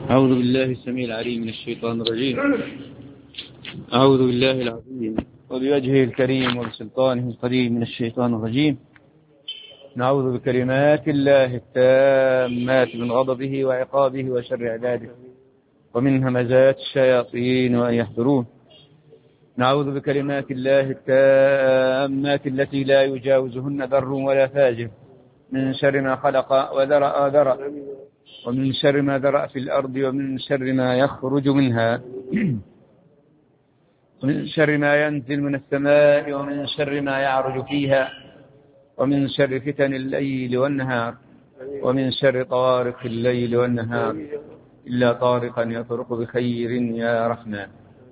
أعوذ بالله السميع العليم من الشيطان الرجيم. أعوذ بالله العظيم وبوجهه الكريم وبسلطانه القديم من الشيطان الرجيم. نعوذ بكلمات الله التامات من غضبه وعقابه وشر عباده ومن همزات الشياطين وأن يحضرون. نعوذ بكلمات الله التامات التي لا يجاوزهن بر ولا فاجر من شر ما خلق وذرأ ومن شر ما ذرأ في الأرض ومن شر ما يخرج منها ومن شر ما ينزل من السماء ومن شر ما يعرج فيها ومن شر فتن الليل والنهار ومن شر طوارق الليل والنهار إلا طارقا يطرق بخير يا رحمن.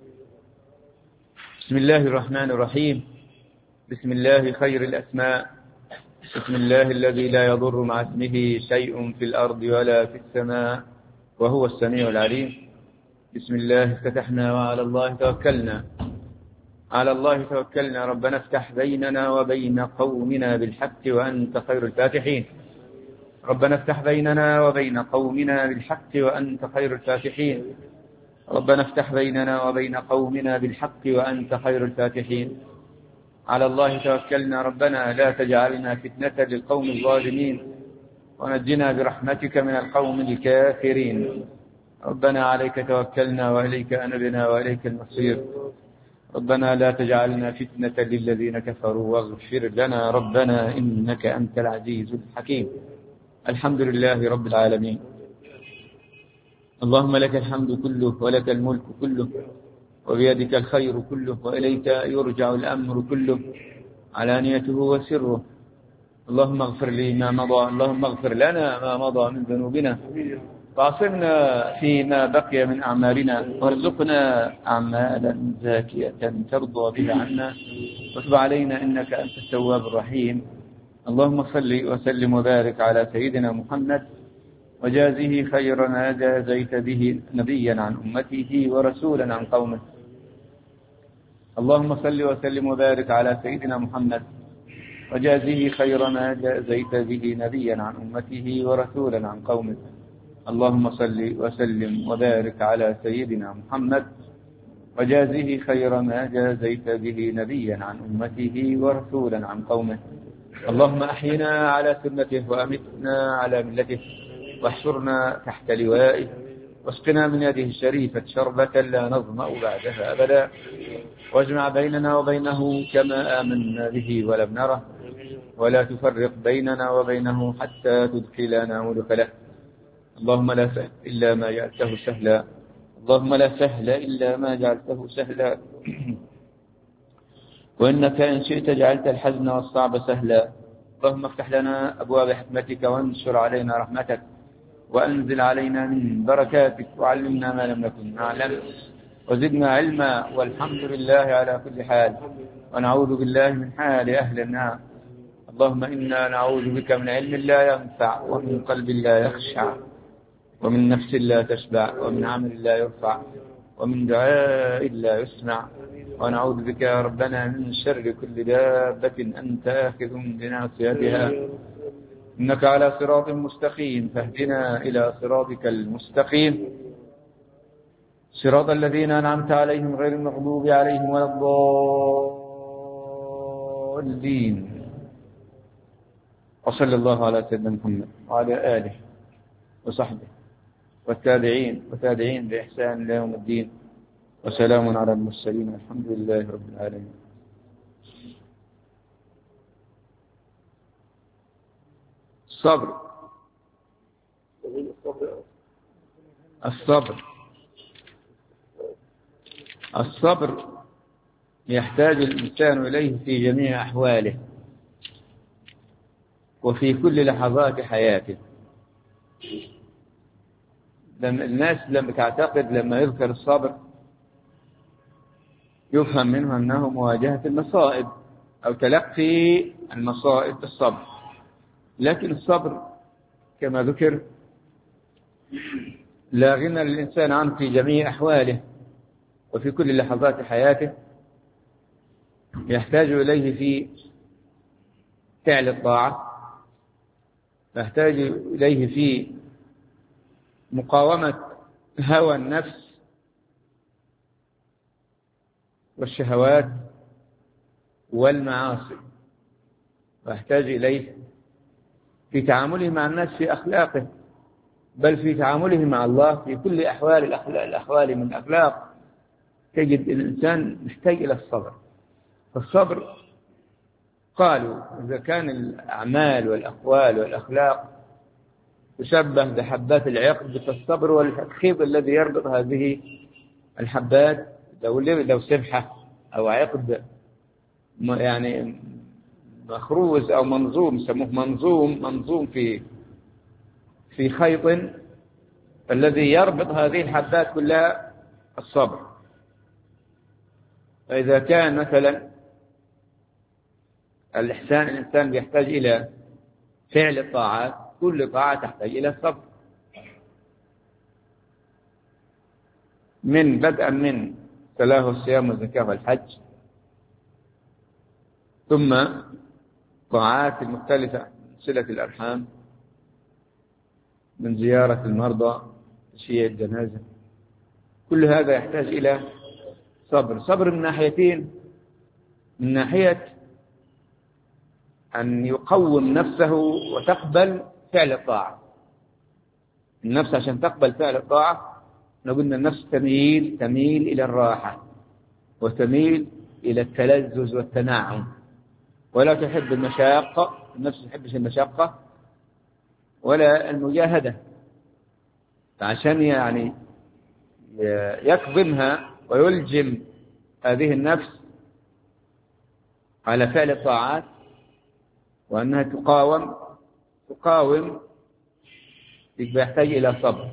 بسم الله الرحمن الرحيم. بسم الله خير الأسماء. بسم الله الذي لا يضر مع اسمه شيء في الأرض ولا في السماء وهو السميع العليم. بسم الله افتتحنا وعلى الله توكلنا. على الله توكلنا. ربنا افتح بيننا وبين قومنا بالحق وأنت خير الفاتحين. ربنا افتح بيننا وبين قومنا بالحق وأنت خير الفاتحين. ربنا افتح بيننا وبين قومنا بالحق وأنت خير الفاتحين. على الله توكلنا. ربنا لا تجعلنا فتنة للقوم الظالمين ونجنا برحمتك من القوم الكافرين. ربنا عليك توكلنا وإليك أنبنا وإليك المصير. ربنا لا تجعلنا فتنة للذين كفروا واغفر لنا ربنا إنك أنت العزيز الحكيم. الحمد لله رب العالمين. اللهم لك الحمد كله ولك الملك كله وبيدك الخير كله وإليك يرجع الأمر كله علانيته وسره. اللهم اغفر لي ما مضى. اللهم اغفر لنا ما مضى من ذنوبنا وعصمنا فيما بقي من أعمالنا وارزقنا أعمالا زاكية ترضى بها عنا وتب علينا إنك أنت التواب الرحيم. اللهم صل وسلم وبارك على سيدنا محمد وجازه خير ما جازيت به نبيا عن أمته ورسولا عن قومه. اللهم صل وسلم وبارك على سيدنا محمد وجازه خير ما جازيت به نبيا عن أمته ورسولا عن قومه. اللهم صل وسلم وبارك على سيدنا محمد وجازه خير ما جازيت به نبيا عن أمته ورسولا عن قومه. اللهم أحينا على سنته وأمتنا على ملته واحشرنا تحت لوائه واسقنا من يده الشريفة شربة لا نظمأ بعدها أبدا واجمع بيننا وبينه كما آمنا به ولم نره ولا تفرق بيننا وبينه حتى تدخلنا مدخله. اللهم لا سهل إلا ما جعلته سهلا. اللهم لا سهل إلا ما جعلته سهلا وإنك إن شئت جعلت الحزن والصعب سهلا. اللهم افتح لنا أبواب حكمتك وانشر علينا رحمتك وأنزل علينا من بركاتك وعلمنا ما لم نكن نعلم وزدنا علما والحمد لله على كل حال ونعوذ بالله من حال أهل النار. اللهم إنا نعوذ بك من علم لا ينفع ومن قلب لا يخشع ومن نفس لا تشبع ومن عمل لا يرفع ومن دعاء لا يسمع. ونعوذ بك يا ربنا من شر كل دابة أنت آخذ بناصيتها إنك على صراط مستقيم فاهدنا إلى صراطك المستقيم صراط الذين أنعمت عليهم غير المغضوب عليهم ولا الضالين. وصلى الله على سيدنا محمد وعلى آله وصحبه والتابعين وتابعين بإحسان إلى يوم الدين وسلام على المرسلين الحمد لله رب العالمين. الصبر يحتاج الإنسان إليه في جميع أحواله وفي كل لحظات حياته. الناس لما تعتقد لما يذكر الصبر يفهم منه أنه مواجهة المصائب أو تلقي المصائب بالصبر، لكن الصبر كما ذكر لا غنى للإنسان عنه في جميع أحواله وفي كل لحظات حياته. يحتاج إليه في فعل الطاعة، يحتاج إليه في مقاومة هوى النفس والشهوات والمعاصي، ويحتاج إليه في تعامله مع الناس في أخلاقه، بل في تعامله مع الله في كل أحوال الأحوال من الأخلاق. تجد الإنسان محتاج إلى الصبر. فالصبر قالوا إذا كان الأعمال والأقوال والأخلاق تشبه بحبات العقد، فالصبر والتخيط الذي يربط هذه الحبات لو سبحة أو عقد يعني مخروز أو منظوم، يسموه منظوم في خيط، الذي يربط هذه الحبات كلها الصبر. فإذا كان مثلا الإنسان يحتاج إلى فعل الطاعات، كل طاعة تحتاج إلى الصبر، بدءا من صلاة والصيام والزكاة والحج، ثم طاعات المختلفة، صلة الأرحام، من زيارة المرضى، تشييع الجنازة، كل هذا يحتاج إلى صبر من ناحيتين: من ناحية أن يقوم نفسه وتقبل فعل الطاعة. النفس عشان تقبل فعل الطاعة، قلنا النفس تميل إلى الراحة، وتميل إلى التلذذ والتنعم، ولا تحب المشاقة. النفس ما تحبش المشاقة ولا المجاهدة. فعشان يعني يكظمها ويلجم هذه النفس على فعل الطاعات، وأنها تقاوم يحتاج إلى صبر.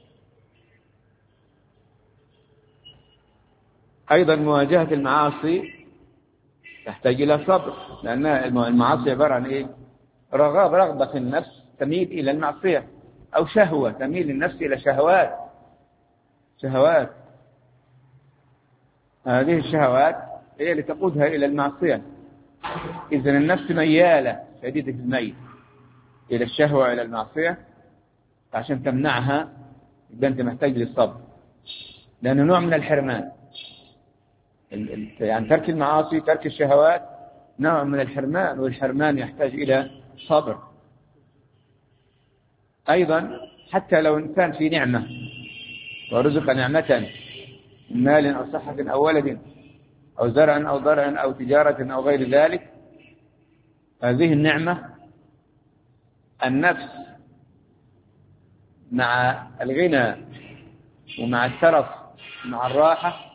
أيضا مواجهة المعاصي تحتاج إلى صبر، لأن المعاصي عبارة عن إيه؟ رغبة في النفس تميل إلى المعصية، أو شهوة تميل النفس إلى شهوات. هذه الشهوات هي اللي تقودها إلى المعصية. إذن النفس ميالة شديدة الميل إلى الشهوة إلى المعصية، عشان تمنعها يبقى أنت محتاج للصبر، لأنه نوع من الحرمان. يعني ترك المعاصي، ترك الشهوات نوع من الحرمان، والحرمان يحتاج إلى صبر. أيضا حتى لو إنسان في نعمة ورزق نعمة من مال أو صحة أو ولد أو زرع أو ضرع أو تجارة أو غير ذلك، هذه النعمة النفس مع الغنى ومع الترف ومع الراحة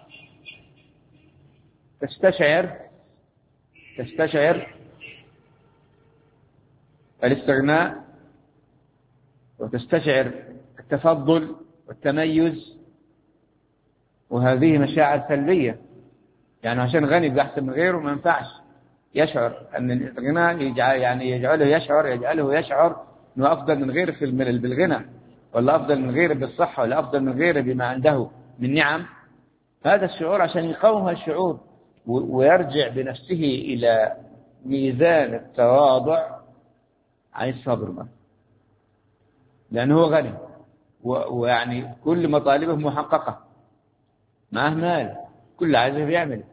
تستشعر الاستغناء، وتستشعر التفضل والتميز، وهذه مشاعر سلبية. يعني عشان غني يبقى أحسن من غيره ما ينفعش. يشعر أن الغنى يجعله يشعر أنه أفضل من غيره بالغنى، ولا أفضل من غيره بالصحة، ولا أفضل من غيره بما عنده من نعم. هذا الشعور عشان يقاوم الشعور ويرجع بنفسه إلى ميزان التواضع عن الصبر، لأنه هو غني ويعني كل مطالبه محققة، معه مال، كل عايزه بيعمل.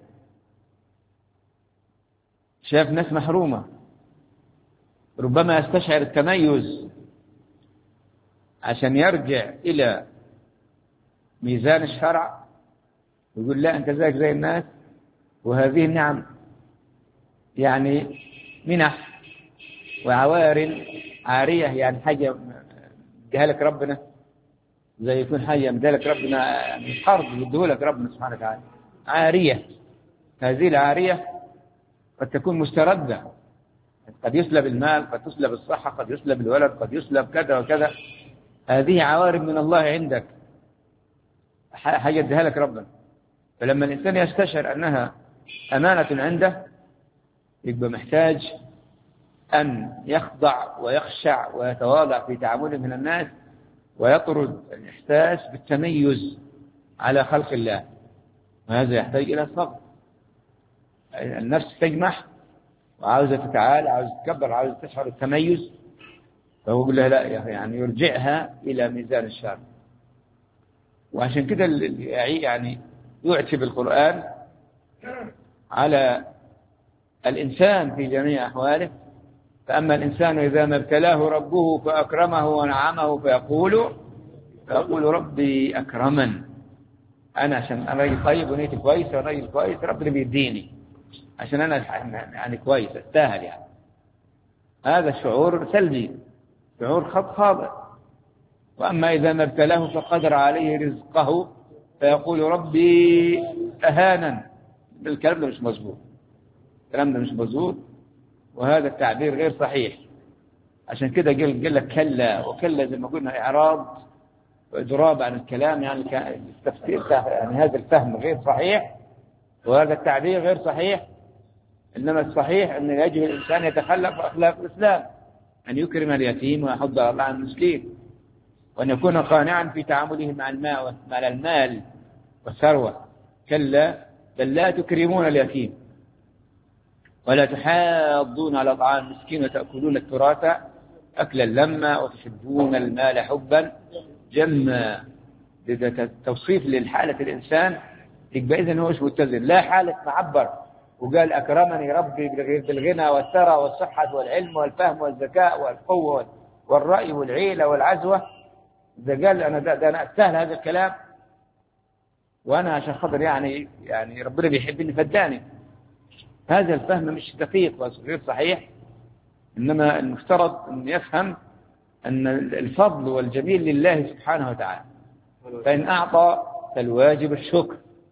شاف ناس محرومة، ربما يستشعر التميز عشان يرجع إلى ميزان الشرع ويقول لا، أنت زيك زي الناس، وهذه النعم يعني منح وعوار عارية، يعني حاجة جهلك ربنا، زي يكون حاجة مدالك ربنا من قرض يديهولك ربنا سبحانه وتعالى، عارية. هذه العارية قد تكون مستردة، قد يسلب المال، قد تسلب الصحة، قد يسلب الولد، قد يسلب كذا وكذا. هذه عوارض من الله عندك، حاجة اديها لك ربنا. فلما الإنسان يستشعر أنها أمانة عنده، يبقى محتاج أن يخضع ويخشع ويتواضع في تعامله من الناس، ويطرد الإحساس بالتميز على خلق الله. وهذا يحتاج إلى الصبر. النفس تجمح وعاوزة تتعالى، عاوزة تكبر، عاوزة تشعر التميز، فهو يقول لها لا، يعني يرجعها إلى ميزان الشر. وعشان كده يعني يعتب القرآن على الإنسان في جميع أحواله. فأما الإنسان إذا ما ابتلاه ربه فأكرمه ونعمه فيقول ربي أكرمن. أنا عشان أنا راجل طيب ونيتي كويس وراجل كويس ربنا بيديني عشان أنا يعني كويس أستاهل يعني. هذا شعور سلبي، شعور خاطئ. وأما إذا ما ابتلاه فقدر عليه رزقه فيقول ربي أهانن. الكلام ده مش مظبوط، الكلام ده مش مظبوط، وهذا التعبير غير صحيح. عشان كده قال لك كلا، وكلا زي ما قلنا إعراض وإضراب عن الكلام، يعني التفسير يعني هذا الفهم غير صحيح وهذا التعبير غير صحيح. إنما الصحيح أن يجب الإنسان يتخلق بأخلاق الإسلام، أن يكرم اليتيم ويحض الله عن المسكين، وأن يكون قانعا في تعامله مع المال والثروة. كلا بل لا تكرمون اليتيم ولا تحاضون على طعام المسكين وتأكلون التراث أكلا لما وتحبون المال حبا جما. إذا توصيف للحالة الإنسان يبقى إذن هو مش متزن، لا حالة معبر وقال أكرمني ربي بالغنى والثرى والصحة والعلم والفهم والذكاء والقوة والرأي والعيلة والعزوة. إذا قال أنا أستاهل هذا الكلام وأنا عشان خاطر يعني ربنا بيحبني فداني، هذا الفهم مش دقيق وغير صحيح. إنما المفترض أن يفهم أن الفضل والجميل لله سبحانه وتعالى، فإن أعطى فالواجب الشكر،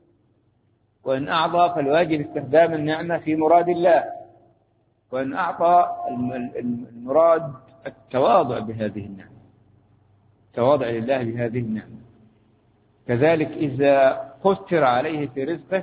وإن أعطى فالواجب استخدام النعمة في مراد الله، وإن أعطى المراد التواضع بهذه النعمة، التواضع لله بهذه النعمة. كذلك إذا قدر عليه في رزقه،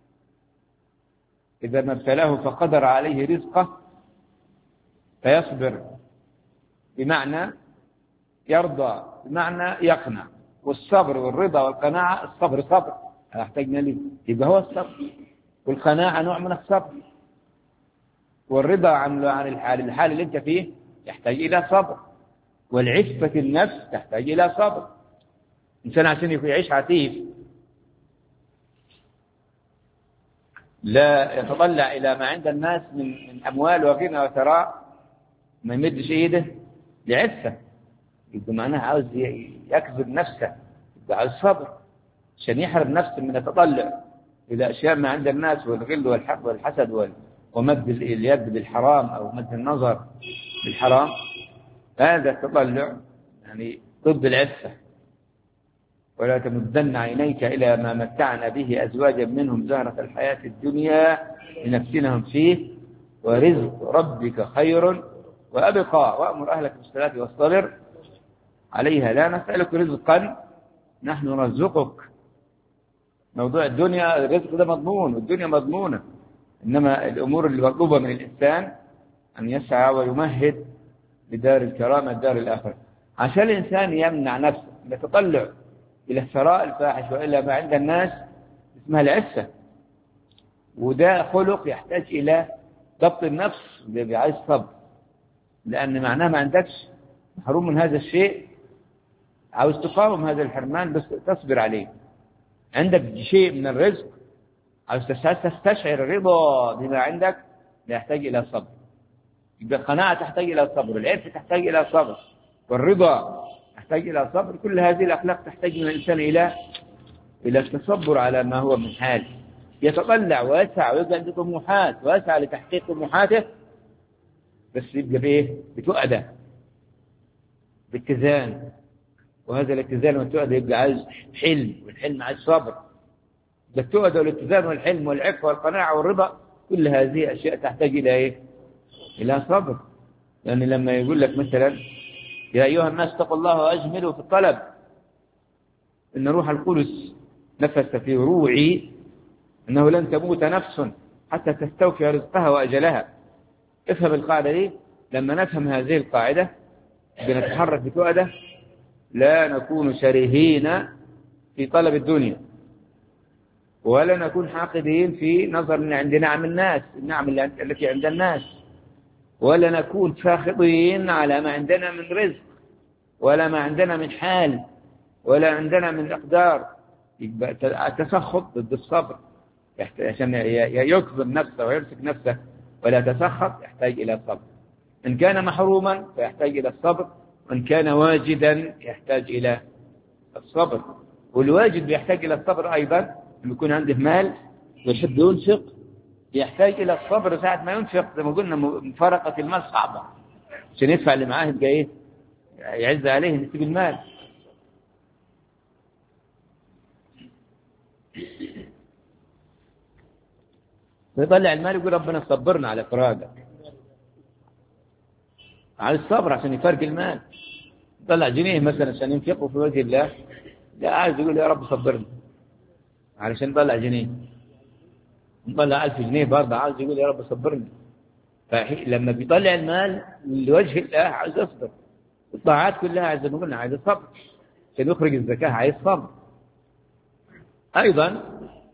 إذا ما ابتلاه فقدر عليه رزقه فيصبر، بمعنى يرضى، بمعنى يقنع. والصبر والرضا والقناعة، الصبر صبر احتاجنا ليه، يبقى هو الصبر، والقناعة نوع من الصبر، والرضا عن الحال اللي انت فيه يحتاج إلى صبر، والعفة النفس تحتاج إلى صبر. إنسان عشان يعيش عفيف لا يتطلع إلى ما عند الناس من أموال وغنى وثراء، ما يمدش إيده لعفة، يبقى معناها عاوز يكذب نفسه، يبقى عاوز صبر عشان يحرم نفسه من التطلع إلى أشياء ما عند الناس، والغل والحقد والحسد ومد اليد بالحرام أو مد النظر بالحرام. هذا التطلع يعني ضد العفة. ولا تمدن عينيك إلى ما متعنا به أزواجا منهم زهرة الحياة الدنيا لنفتنهم فيه ورزق ربك خير وأبقى وأمر أهلك بالصلاة واصطبر عليها لا نسألك رزقا نحن نرزقك. موضوع الدنيا الرزق ده مضمون والدنيا مضمونة، إنما الأمور اللي مطلوبة من الإنسان أن يسعى ويمهد لدار الكرامة دار الآخرة، عشان الإنسان يمنع نفسه من التطلع إلى الثراء الفاحش وإلى ما عند الناس، اسمها العفة. وده خلق يحتاج إلى ضبط النفس، عايز صبر، لأن معناه ما عندكش محروم من هذا الشيء، عاوز تقاوم هذا الحرمان بس تصبر عليه. عندك شيء من الرزق عاوز تستشعر الرضا بما عندك، لا يحتاج إلى صبر. يبقى القناعة تحتاج إلى صبر، والعفة تحتاج إلى صبر، والرضا تحتاج إلى صبر. كل هذه الأخلاق تحتاج من الإنسان إلى التصبر على ما هو من حال، يتطلع ويسعى ويبقى عنده طموحات ويسعى لتحقيق طموحاته، بس يبقى بإيه؟ بتؤدى باتزان. وهذا الاتزان والتؤدى يبقى عايز حلم، والحلم عايز صبر. التؤدى والاتزان والحلم والعفة والقناعة والرضا، كل هذه أشياء تحتاج إلى إيه؟ إلى صبر. لأن لما يقول لك مثلا يا أيها الناس اتقوا الله وأجملوا في الطلب، إن روح القدس نفس في روعي أنه لن تموت نفس حتى تستوفي رزقها وأجلها. افهم القاعدة دي. لما نفهم هذه القاعدة بنتحرك بتؤدة، لا نكون شرهين في طلب الدنيا، ولا نكون حاقدين في نظر أن عندنا نعم الناس، النعم التي عند الناس، ولا نكون ساخطين على ما عندنا من رزق ولا ما عندنا من حال، ولا عندنا من إقدار. يبقى التسخط ضد الصبر، عشان يكظم نفسه ويمسك نفسه ولا تسخط يحتاج إلى الصبر. إن كان محروما فيحتاج إلى الصبر، وإن كان واجدا يحتاج إلى الصبر. والواجد بيحتاج إلى الصبر أيضا. لما يكون عنده مال ويحب ينفق يحتاج إلى الصبر ساعة ما ينفق. زي ما قلنا مفارقة المال صعبة، عشان يدفع اللي معاه يبقى إيه، يعز عليه إن يسيب المال. ويطلع المال يقول ربنا صبرنا على فراقك، على الصبر عشان يفرق المال. يطلع جنيه مثلا عشان ينفقه في وجه الله، لا عايز يقول يا رب صبرني علشان يطلع جنيه. يطلع 1000 جنيه برضه عايز يقول يا رب صبرني. فلما بيطلع المال لوجه الله عايز يصبر. الطاعات كلها عايز نقول عايز الصبر، عشان يخرج الزكاة عايز صبر. أيضا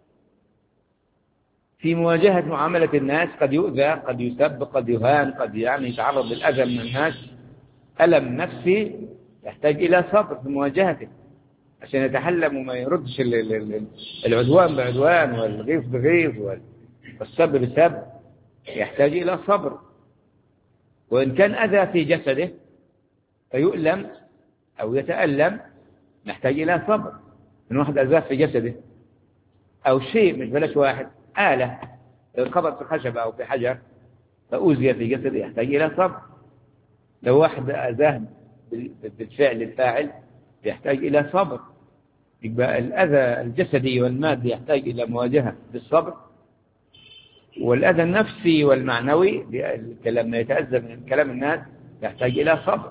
في مواجهة معاملة الناس قد يؤذى، قد يسب، قد يهان، قد يعني يتعرض للأذى من الناس، ألم نفسي يحتاج إلى صبر في مواجهته عشان يتحلم وما يردش العدوان بعدوان والغيظ بغيظ والسب بسب. يحتاج إلى صبر. وإن كان أذى في جسده فيؤلم أو يتألم نحتاج إلى صبر. من واحد أذاه في جسده أو شيء، مش بلاش واحد، آلة خبط في خشبة أو في حجر فأوذي في جسده يحتاج إلى صبر. لو واحد أذاه بالفعل الفاعل يحتاج إلى صبر. يبقى الأذى الجسدي والمادي يحتاج إلى مواجهة بالصبر، والأذى النفسي والمعنوي لما يتأذى من كلام الناس يحتاج إلى صبر.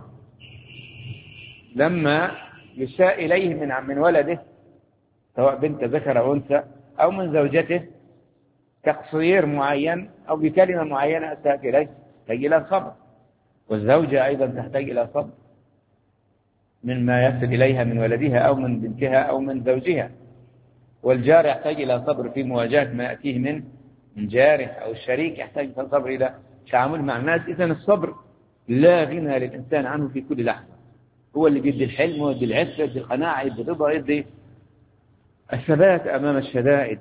لما يساء إليه من ولده سواء بنت ذكر أو أنثى، أو من زوجته تقصير معين أو بكلمة معينة أساءت إليه تحتاج إلى صبر. والزوجة أيضا تحتاج إلى صبر مما يصل إليها من ولدها أو من بنتها أو من زوجها. والجار يحتاج إلى صبر في مواجهة ما يأتيه من جاره، أو الشريك يحتاج إلى صبر إلى تعامل مع الناس. إذن الصبر لا غنى للإنسان عنه في كل لحظة. هو اللي بيدي الحلم، هو يدي العفة، يدي القناعة، يدي الرضا، يدي الثبات أمام الشدائد.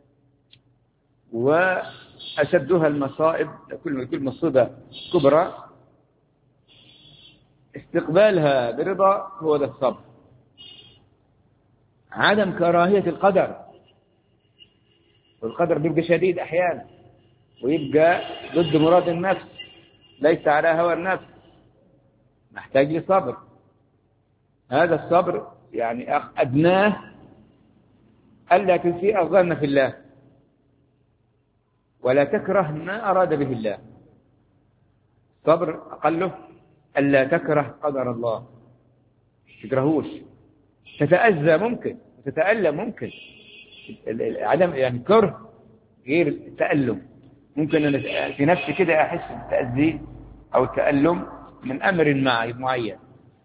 وأشدها المصائب، كل مصيبة كبرى استقبالها برضا هو ذا الصبر. عدم كراهية القدر، والقدر بيبقى شديد أحيانا ويبقى ضد مراد النفس، ليس على هوى النفس، محتاج لصبر. هذا الصبر يعني أدناه ألا تسيء الظن في الله ولا تكره ما أراد به الله. صبر أقله ألا تكره قدر الله، تكرهوش. تتأذى ممكن، تتألم ممكن، عدم يعني كره غير التألم. ممكن أنا في نفسي كده أحس بالتأذي أو التألم من أمر معين،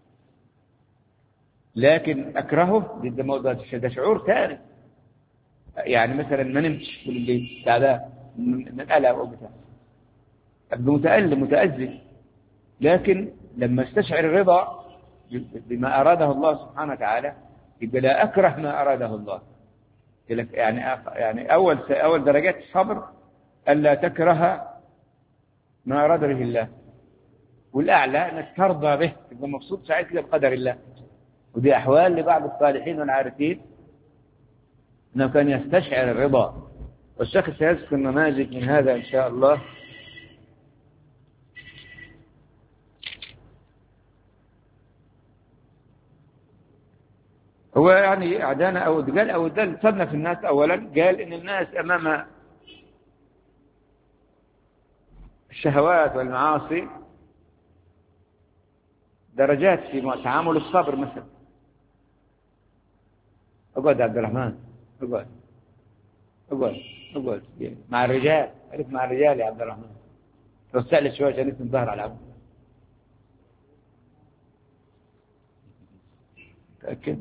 لكن أكرهه ده شعور ثاني. يعني مثلا ما نمتش في الليل تعبان من ألم أو بتاع، أبقى متألم متأذي. لكن لما استشعر الرضا بما أراده الله سبحانه وتعالى يبقى لا أكره ما أراده الله. يعني أول درجات الصبر ألا تكره ما أراد به الله، والأعلى أنك ترضى به، تبقى مبسوط سعيد كده بقدر الله. ودي أحوال لبعض الصالحين والعارفين أنه كان يستشعر الرضا، والشيخ سيذكر نماذج من هذا إن شاء الله. هو يعني أعدانا أو دل صنف الناس أولا، قال إن الناس أمام الشهوات والمعاصي درجات في تعامل الصبر. مثلا اقعد يا عبد الرحمن، اقعد مع الرجال، ألف مع الرجال يا عبد الرحمن، توسع شوية عشان اسم ظهر على العمود. تأكد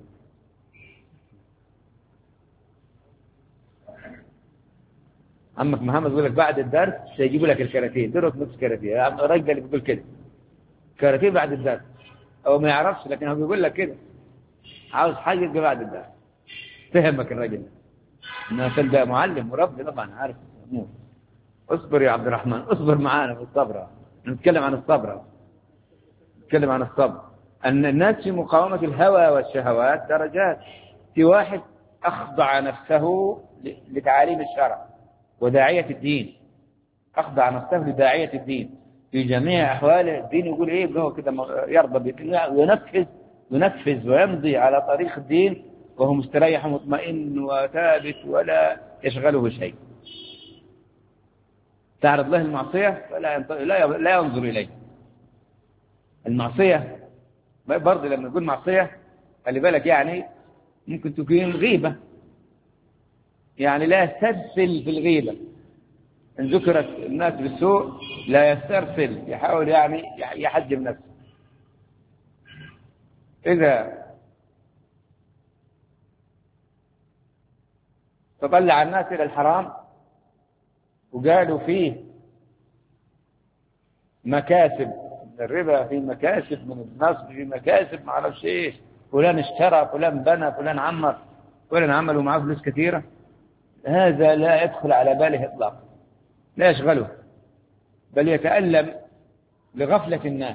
عمك محمد يقول لك بعد الدرس سيجيبوا لك الكاراتيه، درس نص كاراتيه. الراجل اللي بيقول كده كاراتيه بعد الدرس، هو ما يعرفش لكن هو بيقول لك كده. عاوز حاجة يبقى بعد الدرس. فهمك الرجل إنه ده معلم مربي طبعا عارف الأمور. اصبر يا عبد الرحمن، اصبر معانا في الصبر. نتكلم عن الصبر، نتكلم عن الصبر. أن الناس في مقاومة الهوى والشهوات درجات. في واحد أخضع نفسه لتعاليم الشرع وداعية الدين، أخضع نفسه لداعية الدين في جميع أحواله. الدين يقول إيه هو كده يرضى وينفذ ويمضي على طريق الدين وهو مستريح ومطمئن وثابت ولا يشغله شيء. تعرض له المعصية لا ينظر إليه. المعصية برضه لما نقول معصية خلي بالك، يعني ممكن تكون غيبة، يعني لا يسترسل في الغيبة. إن ذكرت الناس بالسوء لا يسترسل، يحاول يعني يحجم نفسه. إذا تطلع الناس إلى الحرام وقالوا فيه مكاسب من الربا، في مكاسب من النصب، في مكاسب ما اعرفش ايش، فلان اشترى، فلان بنى، فلان عمر، فلان عملوا معاه فلوس كثيرة، هذا لا يدخل على باله اطلاقا، لا يشغله، بل يتألم لغفلة الناس.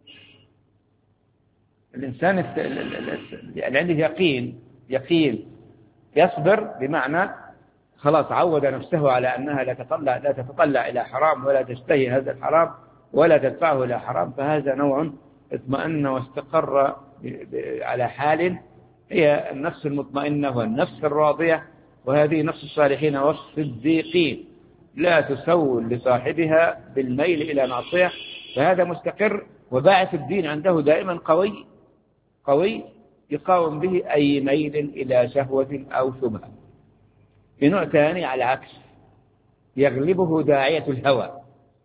الإنسان اللي عنده يقين يصبر، بمعنى خلاص عود نفسه على أنها لا تتطلع إلى حرام ولا تشتهي هذا الحرام ولا تدفعه إلى حرام، فهذا نوع اطمأن واستقر على حال هي النفس المطمئنة والنفس الراضية، وهذه نفس الصالحين والصديقين لا تسول لصاحبها بالميل إلى معصية، فهذا مستقر وباعث الدين عنده دائما قوي يقاوم به أي ميل إلى شهوة أو شبهة. في نوع ثاني على العكس يغلبه داعية الهوى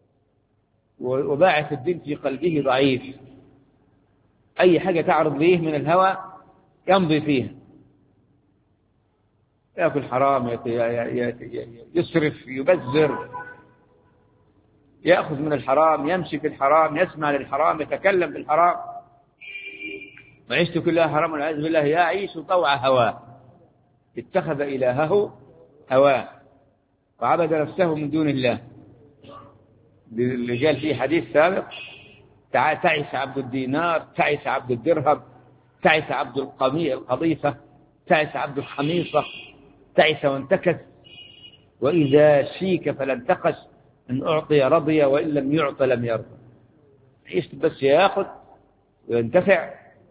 وباعث الدين في قلبه ضعيف، أي حاجة تعرض ليه من الهوى يمضي فيها، يأكل حرام، يسرف، يبذر، يأخذ من الحرام، يمشي في الحرام، يسمع للحرام، يتكلم بالحرام، وعيشته كلها حرام والعياذ بالله، يعيش طوع هواه، اتخذ إلهه هواه وعبد نفسه من دون الله. اللي قال فيه حديث سابق تعس عبد الدينار، تعس عبد الدرهم، تعس عبد القضيفة، تعس عبد الخميصة، تعس وانتكس، وإذا شيك فلا انتقش، إن أعطي رضي وإن لم يعط لم يرضى. عيش بس يأخذ وينتفع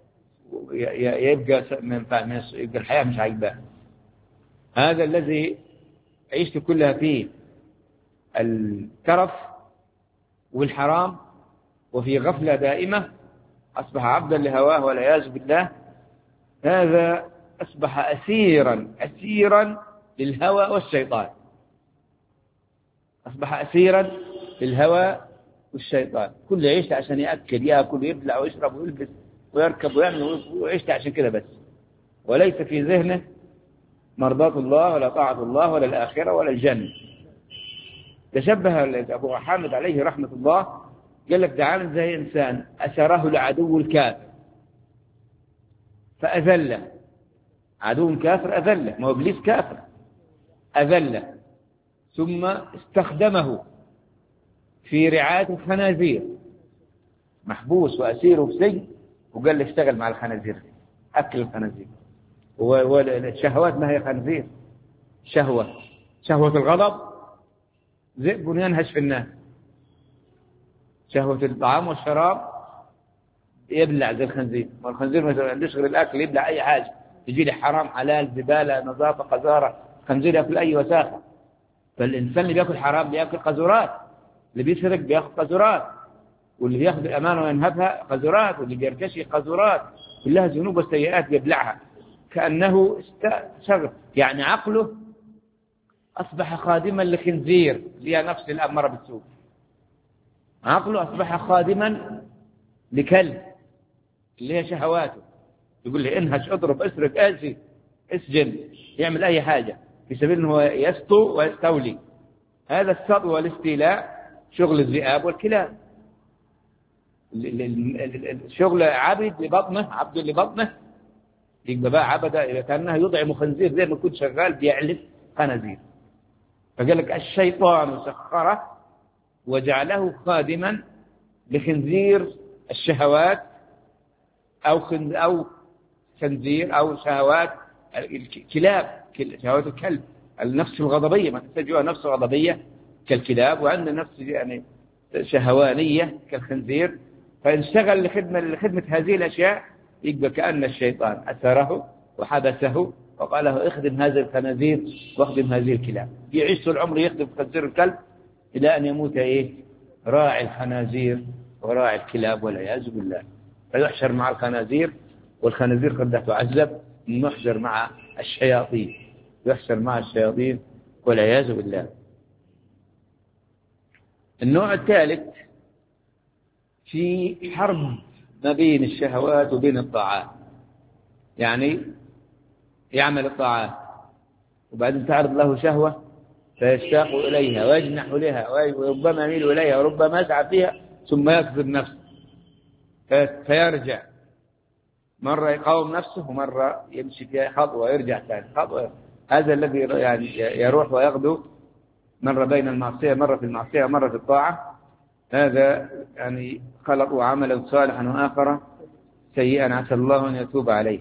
يبقى الحياة مش عاجباه. هذا الذي عيشت كلها فيه الترف والحرام وفي غفلة دائمة، أصبح عبدا لهواه والعياذ بالله. هذا أصبح أسيرا للهوى والشيطان، أصبح أسيرا للهوى والشيطان. كل يعيش عشان يأكل ويبلع ويشرب ويلبس ويركب ويعمل ويعيش عشان كده بس، وليس في ذهنه مرضاة الله ولا طاعة الله ولا الآخرة ولا الجنة. تشبه أبو حامد عليه رحمة الله، قال لك ده عامل زي إنسان أسره العدو الكافر فأذله، عدو كافر أذله، ما هو إبليس كافر أذله، ثم استخدمه في رعاية الخنازير، محبوس وأسير في سجن، وقال له اشتغل مع الخنازير، أكل الخنازير. والشهوات ما هي خنزير، شهوة الغضب ذئب ينهش في الناس، شهوة الطعام والشراب يبلع زي الخنزير، والخنزير ما يشغل الأكل، يبلع أي حاجة، يجي لي حرام حلال زبالة نظافة قذارة، الخنزير يأكل أي وساخة. فالإنسان اللي بيأكل حرام بيأكل قذورات، اللي بيسرق بيأخذ قذورات، واللي بيأخذ الأمانة وينهبها قذورات، واللي بيرتشي قذورات، كلها ذنوب وسيئات بيبلعها، كأنه استشغل، يعني عقله أصبح خادما لخنزير اللي هي نفس الأمارة بالسوء، عقله أصبح خادما لكلب اللي هي شهواته، يقول لي انهش، اضرب، اسرق، آسي، اسجن، يعمل أي حاجة في سبيل أنه يسطو ويستولي. هذا السطو والاستيلاء شغل الذئاب والكلاب، شغل عبد لبطنه يبقى بقى عبدة إذا كأنها يطعم خنزير زي ما كنت شغال بيعلف خنازير. فقال لك الشيطان سخره وجعله خادما لخنزير الشهوات أو خنزير أو شهوات الكلاب، شهوات الكلب، النفس الغضبية، ما تسجلها نفس غضبية كالكلاب، وعندنا نفس يعني شهوانية كالخنزير. فانشغل لخدمة هذه الأشياء، يبقى كأن الشيطان أسره وحبسه وقال له اخدم هذه الخنازير واخدم هذه الكلاب. يعيش طول عمره يخدم خنزير الكلب إلى أن يموت راعي الخنازير وراعي الكلاب والعياذ بالله. فيحشر مع الخنازير، والخنازير قد تعذب، نحشر مع الشياطين، يحشر مع الشياطين والعياذ بالله. النوع الثالث في حرب ما بين الشهوات وبين الطاعات، يعني يعمل الطاعات وبعدين تعرض له شهوة فيشتاق إليها ويجنح لها وربما يميل إليها وربما يسعى فيها ثم يكذب نفسه فيرجع، مرة يقاوم نفسه ومرة يمشي فيها خطوة ويرجع ثاني خطوة. هذا الذي يعني يروح ويغدو مرة بين المعصية، مرة في المعصية، مرة في الطاعة، هذا يعني خلقوا عملا صالحا وآخر سيئا عسى الله أن يتوب عليه.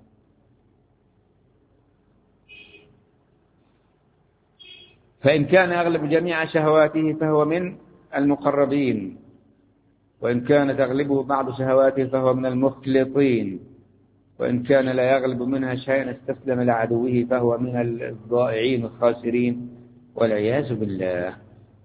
فإن كان أغلب جميع شهواته فهو من المقربين، وإن كان تغلبه بعض شهواته فهو من المخلطين، وإن كان لا يغلب منها شيئا استسلم لعدوه فهو من الضائعين الخاسرين والعياذ بالله.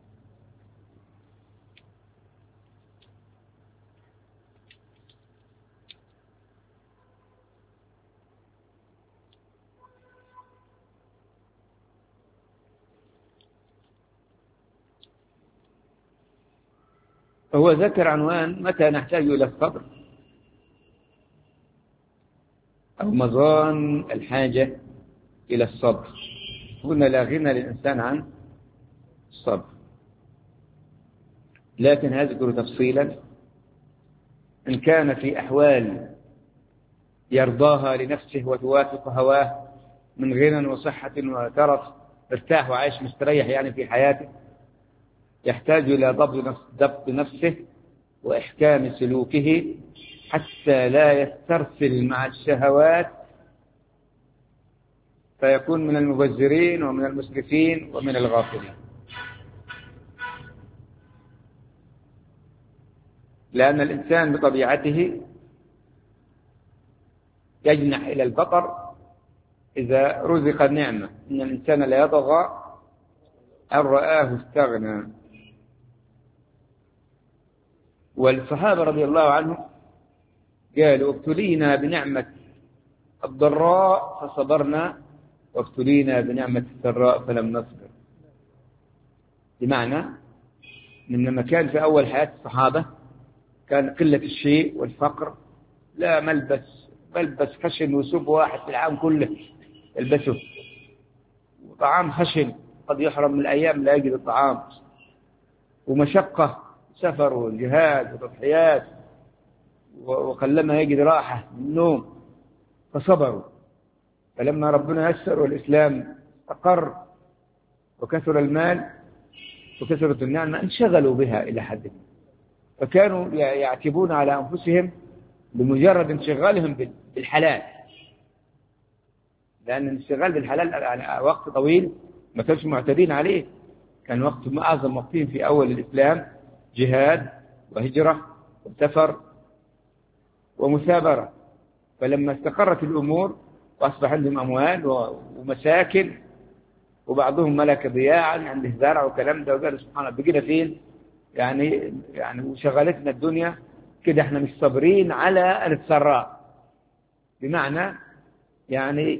هو ذكر عنوان متى نحتاج إلى الصبر أو مظان الحاجة إلى الصبر. قلنا لا غنى للإنسان عن الصبر، لكن هذكر تفصيلا. إن كان في أحوال يرضاها لنفسه وتوافق هواه من غنى وصحة وترف، ارتاح وعيش مستريح يعني في حياته، يحتاج إلى ضبط نفسه وإحكام سلوكه حتى لا يسترسل مع الشهوات فيكون من المبذرين ومن المسرفين ومن الغافلين. لأن الإنسان بطبيعته يجنح إلى البطر إذا رزق النعمة، إن الإنسان لا يطغى أن رآه استغنى. والصحابة رضي الله عنهم قالوا ابتلينا بنعمة الضراء فصبرنا وابتلينا بنعمة السراء فلم نصبر. بمعنى إن لما كان في أول حياة الصحابة كان قلة الشيء والفقر، لا ملبس خشن وسوب واحد في العام كله يلبسه، وطعام خشن قد يحرم من الأيام لا يجد الطعام، ومشقة سفر وجهاد وتضحيات، وقلما يجد راحة من النوم، فصبروا. فلما ربنا يسر والإسلام استقر وكثر المال وكثرت النعمة انشغلوا بها إلى حد، فكانوا يعتبون على أنفسهم بمجرد انشغالهم بالحلال، لأن الانشغال بالحلال على وقت طويل ما كانش معتدين عليه. كان وقت أعظم وقتهم في أول الإسلام جهاد وهجرة وسفر ومثابرة. فلما استقرت الأمور وأصبح عندهم أموال ومساكن وبعضهم ملك ضياعا عنده زرع وكلام ده، وقال سبحان الله بقينا فين يعني وشغلتنا الدنيا كده، احنا مش صابرين على السراء، بمعنى يعني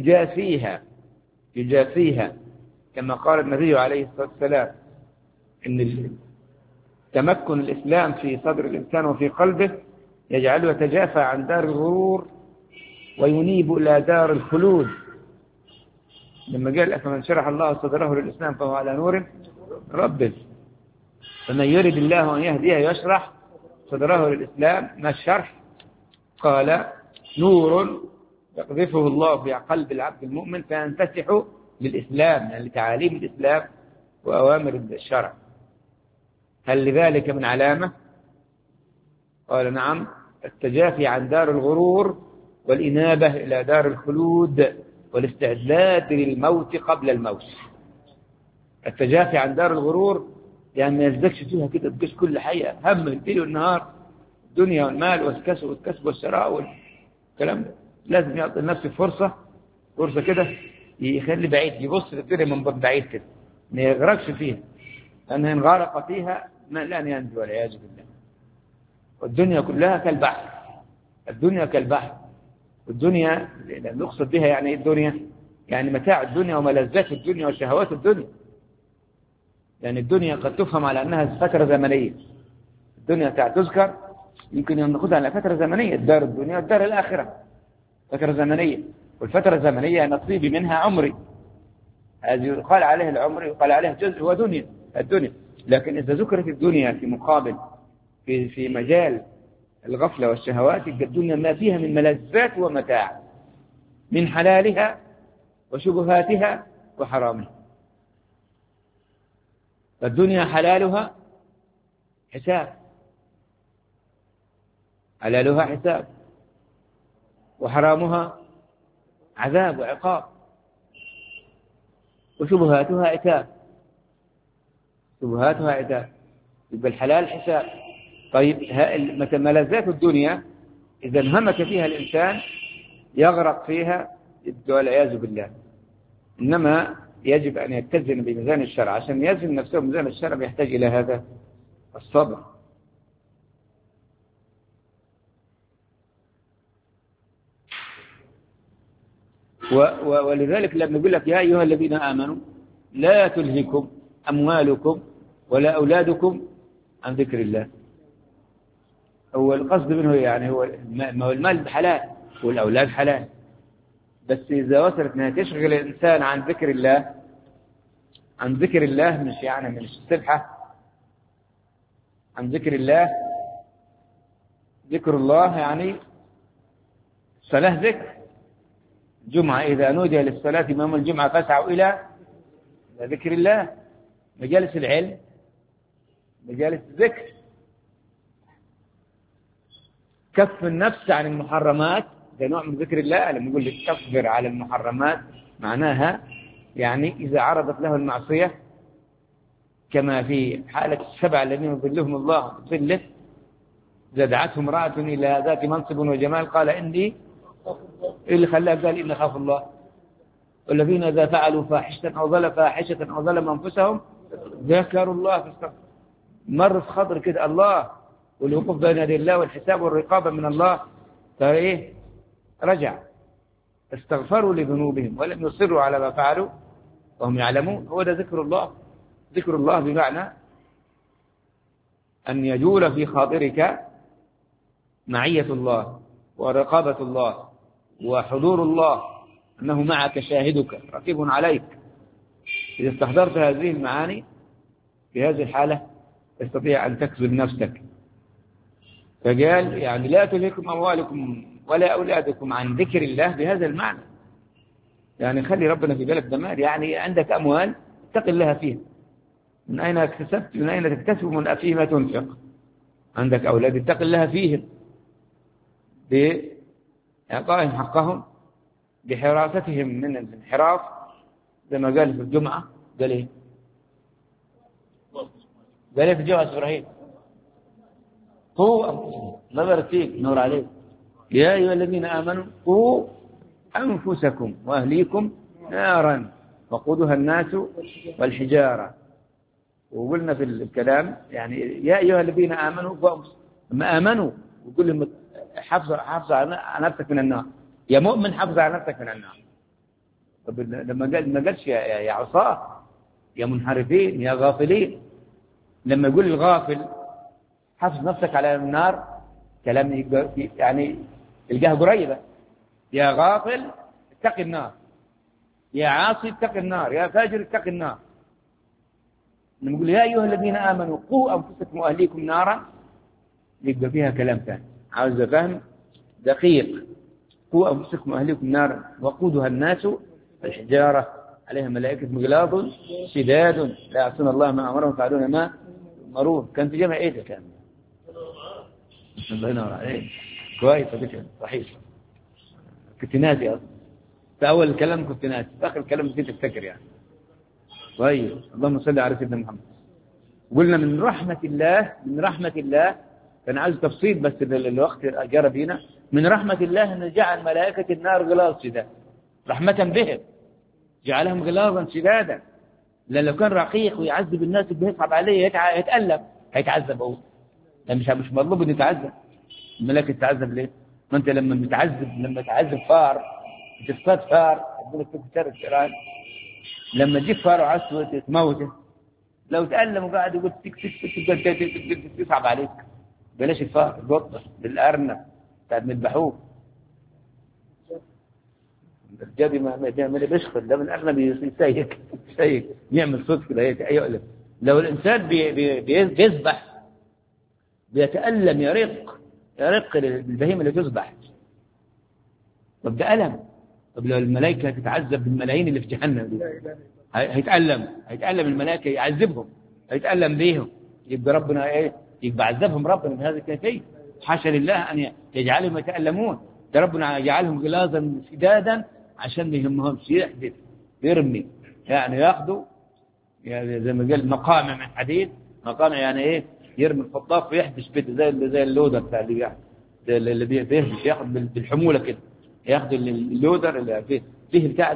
يجافيها كما قال النبي عليه الصلاة والسلام إن تمكن الإسلام في صدر الإنسان وفي قلبه يجعله يتجافى عن دار الغرور وينيب إلى دار الخلود. لما قال أفمن شرح الله صدره للإسلام فهو على نور ربه، فمن يرد الله أن يهديه يشرح صدره للإسلام. ما الشرح؟ قال نور يقذفه الله في قلب العبد المؤمن فينفتح للإسلام، يعني لتعاليم الإسلام وأوامر الشرع. هل لذلك من علامة؟ قال نعم، التجافي عن دار الغرور والإنابة إلى دار الخلود والاستعداد للموت قبل الموت. التجافي عن دار الغرور يعني ما يزدكش فيها كده، تبقاش كل حقيقة هم الليل والنهار الدنيا والمال والكسب والشراء والكلام ده. لازم يعطي لنفسه فرصة كده، يخلي بعيد، يبص للدنيا من بعيد كده، ما يغرقش فيها، لأنه إن غرق فيها لن ينجو والعياذ بالله. والدنيا كلها كالبحر، الدنيا كالبحر. والدنيا نقصد بها يعني الدنيا يعني متاع الدنيا وملذات الدنيا وشهوات الدنيا. يعني الدنيا قد تفهم على أنها فترة زمنية، الدنيا تذكر يمكن أن نأخذها على فترة زمنية، الدار الدنيا والدار الآخرة فترة زمنية، والفترة الزمنية نصيبي منها عمري، هذه يقال عليه العمر، يقال عليه جزء هو دنيا الدنيا. لكن إذا ذكرت الدنيا في مقابل في مجال الغفلة والشهوات، الدنيا ما فيها من ملذات ومتاع، من حلالها وشبهاتها وحرامها. فالدنيا حلالها حساب، حلالها حساب، وحرامها عذاب وعقاب، وشبهاتها عتاب، شبهاتها عتاب. يبقى الحلال حساب. طيب ملذات الدنيا إذا انهمك فيها الإنسان يغرق فيها والعياذ بالله. إنما يجب أن يتزن بميزان الشرع، عشان يزن نفسه بميزان الشرع يحتاج إلى هذا الصبر. ولذلك لما يقول لك يا أيها الذين آمنوا لا تلهكم أموالكم ولا أولادكم عن ذكر الله. هو القصد منه يعني هو المال حلال والأولاد حلال، بس إذا وصلت أنها تشغل الإنسان عن ذكر الله، عن ذكر الله مش يعني من السبحة، عن ذكر الله. ذكر الله يعني صلاة ذكر جمعة، إذا نودي للصلاة يوم الجمعة فاسعوا إلى ذكر الله. مجالس العلم، مجالس الذكر، كف النفس عن المحرمات، ده نوع من ذكر الله. لما يقول لك تصبر على المحرمات معناها يعني إذا عرضت له المعصية، كما في حالة السبع الذين يظلهم الله ظله، إذا دعتهم امرأة إلى ذات منصب وجمال قال إني، اللي خلاه قال إني أخاف الله. والذين إذا فعلوا فاحشة أو ظلموا أنفسهم ذكروا الله فاستغفروا. مر في خضر كده الله والوقوف بين يدي الله والحساب والرقابة من الله، فإيه رجع استغفروا لذنوبهم ولم يصروا على ما فعلوا وهم يعلمون. هو ده ذكر الله. ذكر الله بمعنى أن يجول في خاطرك معية الله ورقابة الله وحضور الله، أنه معك شاهدك رقيب عليك. إذا استحضرت هذه المعاني في هذه الحالة تستطيع أن تكسب نفسك. فقال يعني لا تلهكم أموالكم ولا أولادكم عن ذكر الله بهذا المعنى، يعني خلي ربنا في بالك دمار. يعني عندك أموال اتق الله فيها، من أين اكتسبت من أين تكتسب من فيما تنفق. عندك أولاد اتق الله فيهم بإعطائهم حقهم، بحراستهم من الانحراف، زي ما قال في الجمعة. قال إيه؟ قال إيه في الجمعة إبراهيم؟ قوا أنفسكم، نظر فيك نور عليك، يا أيها الذين آمنوا قوا أنفسكم وأهليكم نارا وقودها الناس والحجارة. وقلنا في الكلام يعني يا أيها الذين آمنوا، ما آمنوا وقل لهم حافظ على نفسك من النار، يا مؤمن حافظ على نفسك من النار. طب لما قال ما قالش يا عصاة يا منحرفين يا غافلين. لما يقول الغافل حافظ نفسك على النار، كلام يعني الجهة قريبة. يا غافل اتق النار، يا عاصي اتق النار، يا فاجر اتق النار. لما يقول يا أيها الذين آمنوا قوا أنفسكم وأهليكم نارا، يبقى فيها كلام ثاني عاوز فهم دقيق. قوا أنفسكم وأهليكم نارا وقودها الناس الحجارة عليها ملائكة غلاظ شداد لا يعصون الله ما أمرهم ويفعلون ما يؤمرون. كان في جمع إيه ده كان؟ الله ينور عليك، كويس هذيك صحيح. كنت ناسي أصلا، في أول الكلام كنت ناسي، في آخر الكلام نسيت أفتكر يعني. كويس. اللهم صل على سيدنا محمد. قلنا من رحمة الله، من رحمة الله، كان عايز تفصيل بس الوقت جرى بينا. من رحمة الله أن جعل ملائكة النار غلاظ شداد رحمة بهم، جعلهم غلاظا شدادا. لو كان رقيق ويعذب الناس بيصعب عليه يتألم، هيتعذب هو. مش مطلوب أن يتعذب. الملائكة تتعذب ليه؟ ما أنت لما تعذب فار، تصطاد فار يقول لك تكسر الشرائع. لما تجيب فار وعايز تموته، لو تألم وقاعد يقول تك تصعب عليك. بلاش الفار، القطة بالأرنب بتاعت مذبحوه. الجابي ما بيشخل ده من الأرنب يسيك يعمل صوت كده يقلب. لو الإنسان بيذبح بيتألم، يرق البهيمة اللي تذبح. طب ده ألم. طب لو الملائكة تتعذب بالملايين اللي في جهنم دي، هيتألم الملائكة يعذبهم، هيتألم بيهم. يبقى ربنا ايه؟ يبقى عذبهم ربنا بهذه الكيفية. حاشا لله أن يجعلهم يتألمون. ده ربنا يجعلهم غلاظا شدادا عشان ما يهمهمش، يحدث يرمي يعني ياخذوا يعني زي ما قال مقامع من حديد. مقامع يعني ايه؟ يرمي الخطاف ويحدث بيته زي اللودر بتاع اللي بيهدش، ياخذ بالحمولة كده، ياخذ اللودر اللي فيه بتاع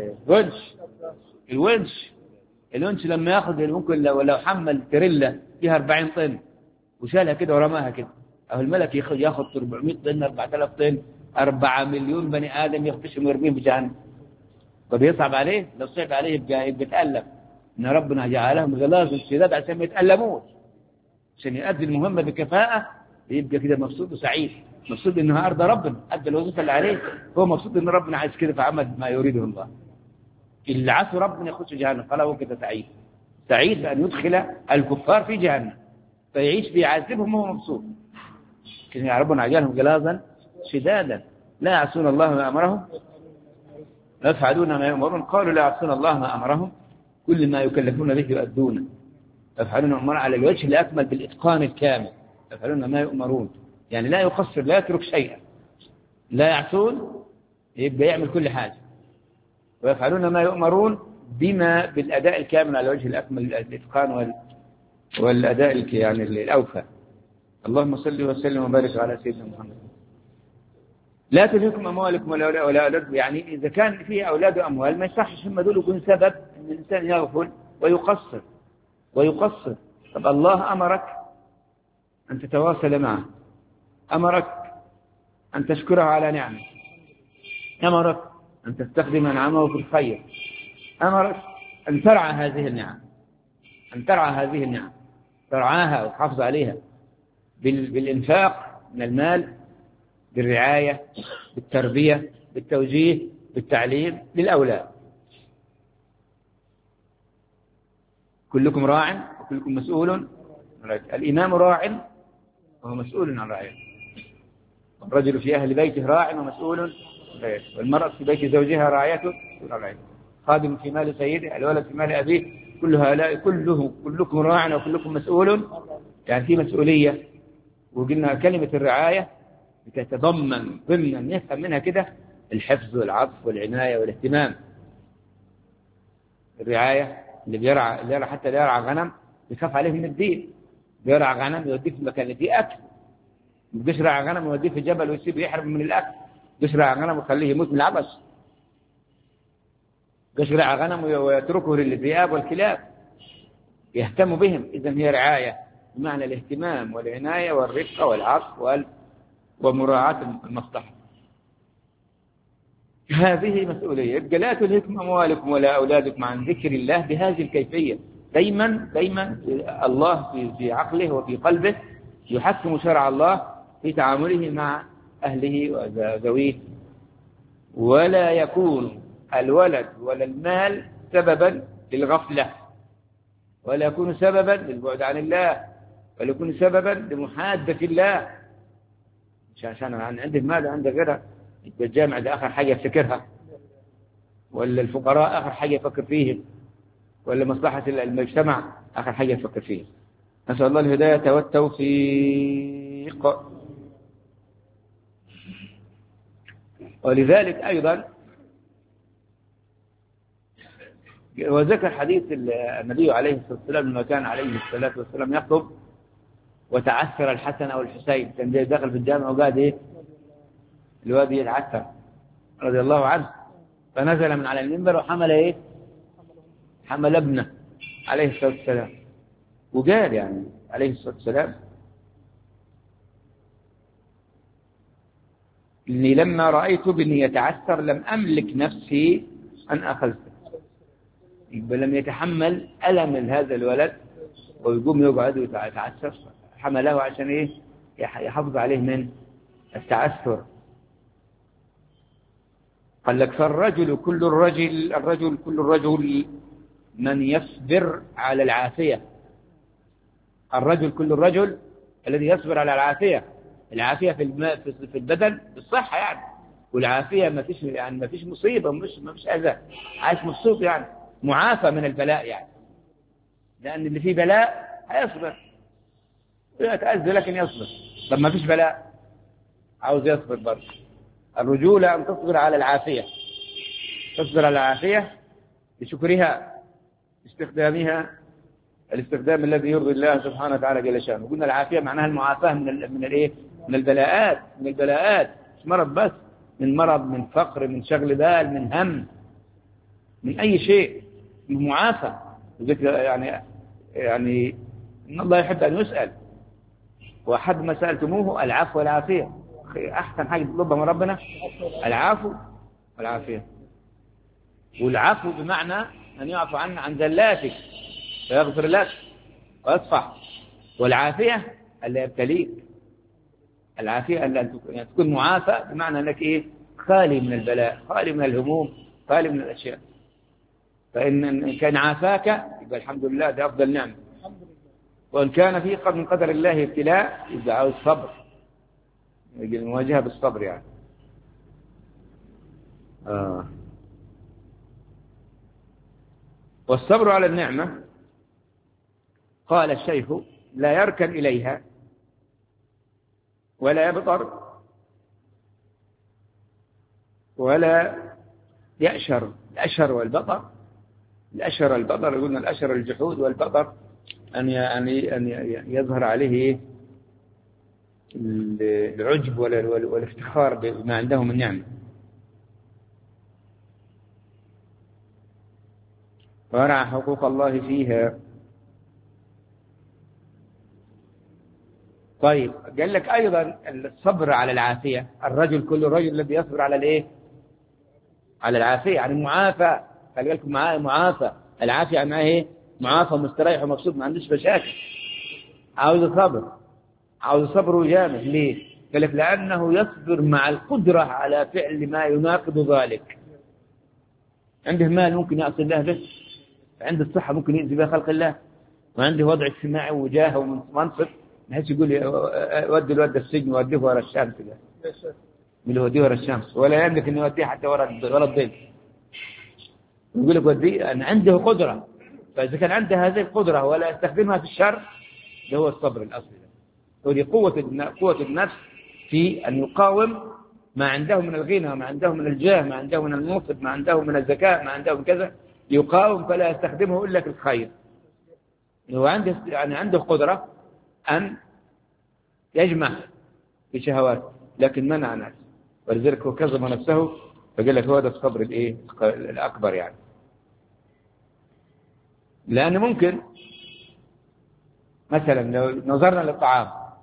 الونش لما ياخذ ممكن لو حمل تريلا فيها 40 طن وشالها كده ورماها كده، أو الملك ياخذ 400 طن 4000 طن 4 مليون بني آدم يخدشهم ويرميهم في جهنم. طب يصعب عليه؟ لو صعب عليه يبقى يتألم. إن ربنا جعلهم غلاظ شداد عشان ما يتألموش، عشان يؤدي المهمة بكفاءة، يبقى كده مبسوط وسعيد، مبسوط إنه أرضى ربنا، أدى الوظيفة اللي عليه، هو مبسوط إن ربنا عايز كده فعمل ما يريده الله. اللي عصوا ربنا يخش جهنم خلاص هو كده سعيد بأن يدخل الكفار في جهنم فيعيش بيعذبهم وهو مبسوط. كان ربنا عجلهم غلاظا شدادا لا يعصون الله ما أمرهم يفعلون ما يؤمرون. قالوا لا يعصون الله ما أمرهم كل ما يكلفون به يؤدون يفعلون ما على الوجه الأكمل بالإتقان الكامل. يفعلون ما يؤمرون يعني لا يقصر، لا يترك شيئا. لا يعصون يبقى يعمل كل حاجة، ويفعلون ما يؤمرون بالأداء الكامل على وجه الأكمل، الإتقان والأداء يعني الأوفى. اللهم صل وسلم وبارك على سيدنا محمد. لا تلهكم أموالكم ولا أولادكم، يعني إذا كان فيه أولاد وأموال ما يصحش هم دول يكون سبب أن الإنسان يغفل ويقصر. طب الله أمرك أن تتواصل معه، أمرك أن تشكره على نعمه، أمرك أن تستخدم نعمه في الخير، أمرك أن ترعى هذه النعم، ترعاها وتحافظ عليها بالإنفاق من المال، بالرعاية، بالتربية، بالتوجيه، بالتعليم للأولاد. كلكم راع وكلكم مسؤول. الإمام راع وهو مسؤول عن رعيته، والرجل في أهل بيته راع ومسؤول عن رعيته، والمرأة في بيت زوجها راعيته عن رعيته، خادم في مال سيده، الولد في مال أبيه، كلكم راع وكلكم مسؤول، يعني في مسؤولية. وقلنا كلمة الرعاية بتتضمن ضمن نفهم منها كده الحفظ والعطف والعناية والاهتمام. الرعاية اللي بيرعى حتى اللي يرعى غنم يخاف عليه من الدين، بيرعى غنم يوديه في المكان اللي فيه أكل، بيشرع غنم يوديه في جبل ويسيبه يحرم من الأكل، بيشرع غنم ويخليه يموت من العطش، بيشرع غنم ويتركه للذئاب والكلاب، يهتم بهم. إذن هي رعاية بمعنى الاهتمام والعناية والرفقة والعطف ومراعاة المصلحة. هذه مسؤولية. يبقى لا تلهكم أموالكم ولا أولادكم عن ذكر الله بهذه الكيفية. دايما الله في عقله وفي قلبه يحكم شرع الله في تعامله مع أهله وذويه، ولا يكون الولد ولا المال سببا للغفلة، ولا يكون سببا للبعد عن الله، ولا يكون سببا لمحادة الله. عشان عندك مال وعندك غيرها الجامع ده آخر حاجة يفتكرها، ولا الفقراء آخر حاجة يفكر فيهم، ولا مصلحة المجتمع آخر حاجة يفكر فيهم؟ نسأل الله الهداية والتوفيق. ولذلك أيضا وذكر حديث النبي عليه الصلاة والسلام لما كان عليه الصلاة والسلام يخطب وتعثر الحسن أو الحسين، كان داخل في الجامع وقاعد إيه الواد يتعثر رضي الله عنه، فنزل من على المنبر وحمل إيه حمل ابنه عليه الصلاة والسلام، وقال يعني عليه الصلاة والسلام إني لما رأيت ابني يتعثر لم أملك نفسي أن أخذته. لم يتحمل ألم هذا الولد ويقوم يقعد ويتعثر، حمله عشان إيه يحافظ عليه من التعثر. قال لك فالرجل كل الرجل من يصبر على العافية. الرجل كل الرجل الذي يصبر على العافية. العافية في البدن بالصحة يعني، والعافية ما فيش مصيبة، ما فيش أذى، عايش مبسوط يعني، معافى من البلاء يعني، لأن اللي فيه بلاء هيصبر ويتأذى لكن يصبر. طب ما فيش بلاء عاوز يصبر برضه. الرجولة أن تصبر على العافية، تصبر على العافية بشكرها، باستخدامها الاستخدام الذي يرضي الله سبحانه وتعالى جل شانه. قلنا العافية معناها المعافاة من الايه؟ من البلاءات، مش مرض بس، من مرض، من فقر، من شغل بال، من هم، من أي شيء، المعافى. يعني إن الله يحب أن يسأل، وأحب ما سألتموه العفو والعافية. أحسن حاجة تطلبها من ربنا العفو والعافية. والعفو بمعنى أن يعفو عن ذلاتك ويغفر لك ويصفح، والعافية ألا يبتليك. العافية ألا تكون معافى بمعنى أنك إيه خالي من البلاء، خالي من الهموم، خالي من الأشياء. فإن كان عافاك يبقى الحمد لله، ده أفضل نعمة. وإن كان في من قدر الله ابتلاء يبقى عاوز صبر، يجي المواجهة بالصبر يعني. والصبر على النعمة قال الشيخ لا يركن إليها ولا يبطر ولا يأشر. الأشر والبطر، الأشر والبطر يقولنا الأشر الجحود، والبطر أن يظهر عليه العجب والافتخار بما عنده من نعمة. ورعى حقوق الله فيها. طيب قال لك أيضا الصبر على العافية. الرجل كل الرجل الذي يصبر على الإيه؟ على العافية، يعني المعافى. خلي بالكم معاه معافى، العافية يعني إيه؟ معافى، مستريح ومبسوط، ما عندوش مشاكل، عاوز صبر، عاوز صبر وجامد. ليه؟ قال لك لأنه يصبر مع القدرة على فعل ما يناقض ذلك. عنده مال ممكن يعصي الله به، عنده الصحة ممكن يأذي بها خلق الله، وعنده وضع اجتماعي وجاه ومنصب بحيث يقول ودي الواد السجن ووديه ورا الشمس كده، اللي يوديه ورا الشمس، ولا يملك انه يوديه حتى ورا الضيف. يقول لك وديه، أن عنده قدرة. فإذا كان عنده هذه القدرة ولا يستخدمها في الشر، ده هو الصبر الأصلي. ودي قوة النفس في أن يقاوم ما عنده من الغنى، ما عنده من الجاه، ما عنده من المنصب، ما عنده من الذكاء، ما عنده من كذا، يقاوم فلا يستخدمه إلا في الخير. هو عنده قدرة أن يجمع في شهوات لكن منع نفسه، ولذلك هو كظم نفسه. فقال لك هو ده الصبر الأكبر يعني. لأن ممكن مثلا لو نظرنا للطعام،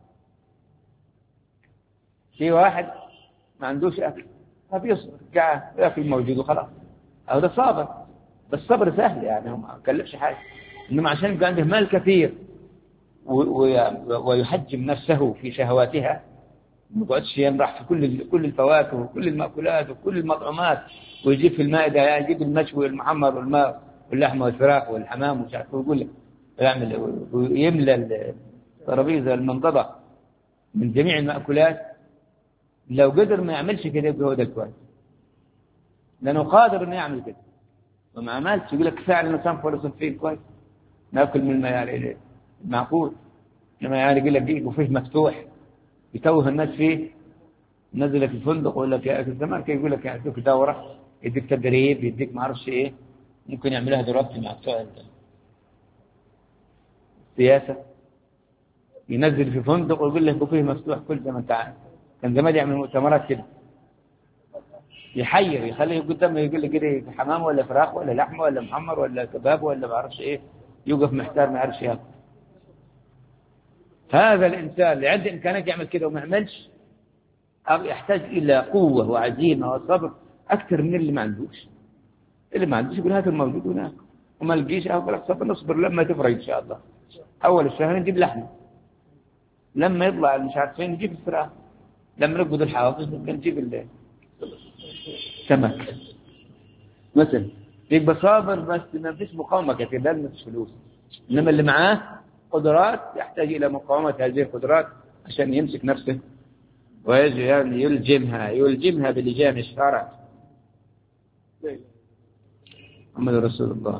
في واحد ما عندوش أكل، ما بيصبر، قاعد يأكل موجود وخلاص، أو ده صابر. بس صبر سهل يعني، هو ما كلفش حاجة. إنما عشان يبقى عنده مال كثير ويحجم نفسه في شهواتها، ما يقعدش يمرح في كل الفواكه وكل المأكولات وكل المطعومات، ويجيب في المائدة يجيب المشوي والمحمر والماء واللحمة والفراخ والحمام ومش عارف، ويقول لك يعمل ويملى الترابيزة المنضدة من جميع المأكولات، لو قدر ما يعملش كده يبقى هو ده كويس، لأنه قادر إنه يعمل كده وما عملش، يقول لك فعلا صنف ولا صنفين كويس، ناكل من يعني معقول. لما يعني يقول لك دي بوفيه مفتوح يتوه الناس فيه، نزل في الفندق يقول لك يا زمان كان يقول لك يديك دورة، يديك تدريب، يديك ما اعرفش ايه، ممكن يعملها دلوقتي مع بتوع السياسة، ينزل في فندق ويقول لك بوفيه مفتوح كل زي ما انت عارف. كان زمان يعمل مؤتمرات كده، يحير يخليه قدامه يقول لي كده حمام ولا فراخ ولا لحمه ولا محمر ولا كباب ولا ما اعرفش ايه، يوقف محتار ما يعرفش ياكل. هذا الانسان اللي عنده امكانيات يعمل كده وما يعملش يحتاج الى قوه وعزيمه وصبر اكثر من اللي ما عندوش. اللي ما عندوش يقول هات الموجود هناك، وما لقيش اقول صبر نصبر لما تفرج ان شاء الله. اول الشهر نجيب لحمه، لما يطلع مش عارفين نجيب الفراخ، لما نقبض الحوافز نجيب السمك مثلا. يبقى صابر بس ما فيش مقاومه كثير، لازم ما فيش فلوس. انما اللي معاه قدرات يحتاج الى مقاومه هذه القدرات عشان يمسك نفسه ويجي يعني يلجمها بلجام الشرع. محمد رسول الله.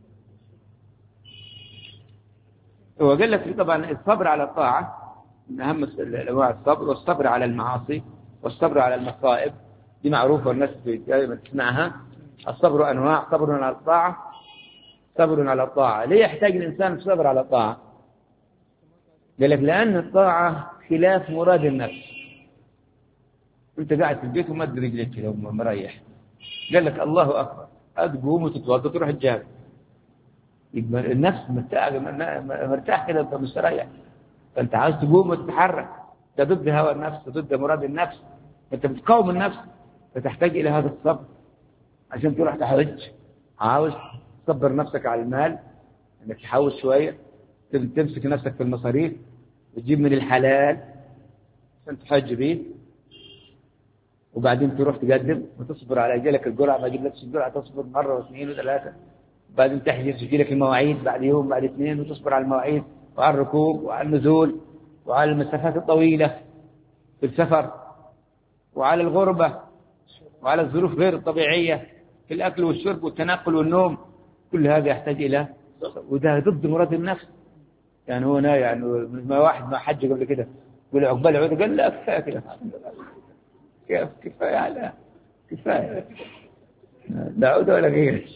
هو قال لك طبعا الصبر على الطاعه من اهم انواع الصبر، والصبر على المعاصي والصبر على المصائب دي معروفه والناس دائما تسمعها. الصبر انواع، صبر على الطاعه، صبر على الطاعه. ليه يحتاج الانسان الصبر على الطاعه؟ قال لك لان الطاعه خلاف مراد النفس. انت قاعد في البيت ومد رجليك كده ومريح، قال لك الله اكبر، تقوم وتتوضا تروح الجامع، يبقى النفس مرتاح كده، انت مستريح، فانت عاوز تقوم وتتحرك. ده ضد هوى النفس، ضد مراد النفس، انت بتقاوم النفس، فتحتاج الى هذا الصبر عشان تروح تحج. عاوز تصبر نفسك على المال، انك تحوش شويه، تمسك نفسك في المصاريف وتجيب من الحلال عشان تحج بيه، وبعدين تروح تقدم وتصبر على اجلك الجرعه، ما تجيبلكش الجرعه تصبر مره واثنين وثلاثه، بعدين تحجز تجي لك المواعيد بعد يوم بعد اثنين، وتصبر على المواعيد وعلى الركوب وعلى النزول وعلى المسافات الطويله في السفر وعلى الغربه وعلى الظروف غير الطبيعيه في الاكل والشرب والتنقل والنوم. كل هذا يحتاج الى، وده ضد مراد النفس. يعني هنا يعني ما واحد ما حج قبل كده يقول عقبال عود، قال لا كفايه كده، كفايه على كفايه، لا عوده ولا غير،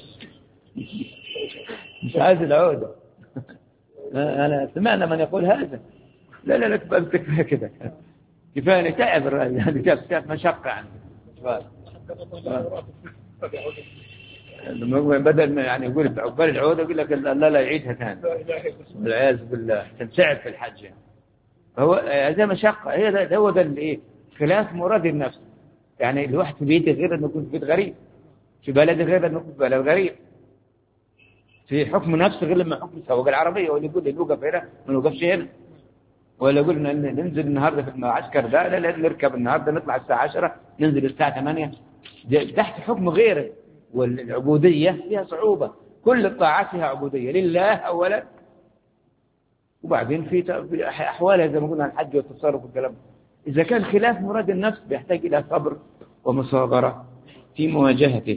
مش عايز العوده. انا سمعنا من يقول هذا، لا لا لا كفايه كده، كفايه تعب الراجل، يعني شاف مشقه عنه. بدل ما يعني يقول عقبال العوده يقول لك لا لا يعيدها ثاني، والعياذ بالله تنسعد في الحج. يعني فهو هذا مشقه، هو ده الايه، خلاف مراد النفس. يعني الواحد في بيته غير انه يكون في بيت غريب، في بلد غير انه يكون في بلد غريب، في حكم نفسه غير لما حكم سواق العربيه، واللي يقول لي نوقف هنا ما نوقفش هنا، ولا يقول ننزل النهارده في المعسكر ده، لا لا نركب النهارده نطلع الساعه 10 ننزل الساعه 8، تحت حكم غيره. والعبوديه فيها صعوبه، كل الطاعات فيها عبوديه لله اولا، وبعدين في احوالها زي ما قلنا الحج والتصرف والكلام. اذا كان خلاف مراد النفس بيحتاج الى صبر ومصابره في مواجهته.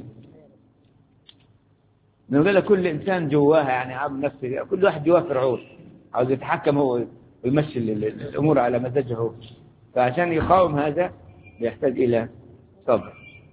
نقول كل انسان جواها يعني عام نفسه، كل واحد جواه فرعون عاوز يتحكم هو ويمشي الامور على مزاجه هو، فعشان يقاوم هذا يحتاج الى صبر.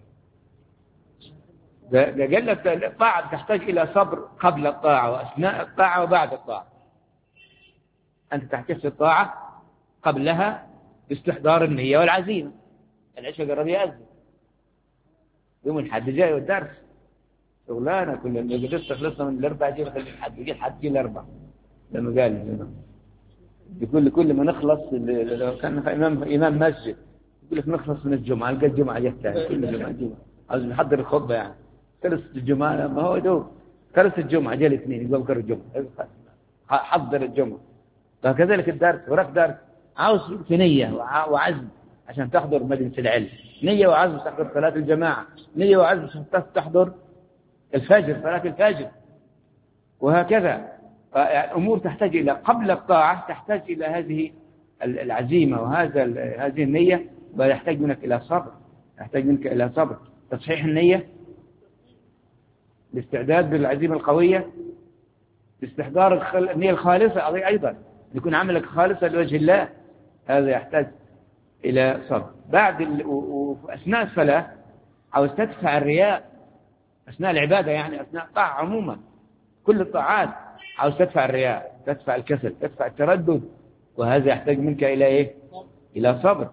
قال لك الطاعه تحتاج الى صبر قبل الطاعه واثناء الطاعه وبعد الطاعه. انت تحتاج في الطاعه قبلها باستحضار النيه والعزيمه. العشاء قرب يأذن، يوم الحد جاي والدرس شغلانه، كل اللي قدرت خلصنا من الاربع جيل خلي الحد يجي الحد جيل الاربع. لما قال يقول كل ما نخلص، لو كان امام مسجد يقول لك نخلص من الجمعه، القى الجمعه جت ثاني، كل جمعه عاوز نحضر الخطبه. يعني خلص الجمعه، ما هو دوب خلص الجمعه جاء الاثنين يقول بكره الجمعه حضر الجمعه. فكذلك الدرس وراك درس عاوز في نيه وعزم عشان تحضر مجلس العلم، نيه وعزم تحضر صلاه الجماعه، نيه وعزم عشان تحضر الفجر صلاه الفجر، وهكذا. الأمور تحتاج إلى قبل الطاعة، تحتاج إلى هذه العزيمة وهذه النية بل يحتاج منك إلى صبر، يحتاج منك إلى صبر، تصحيح النية، الاستعداد بالعزيمة القوية، استحضار النية الخالصة أيضا، يكون عملك خالصا لوجه الله، هذا يحتاج إلى صبر. بعد وأثناء الصلاة عاوز تدفع الرياء، أثناء العبادة يعني أثناء الطاعة عموما، كل الطاعات عاوز تدفع الرياء، تدفع الكسل، تدفع التردد، وهذا يحتاج منك إلى إيه؟ إلى صبر،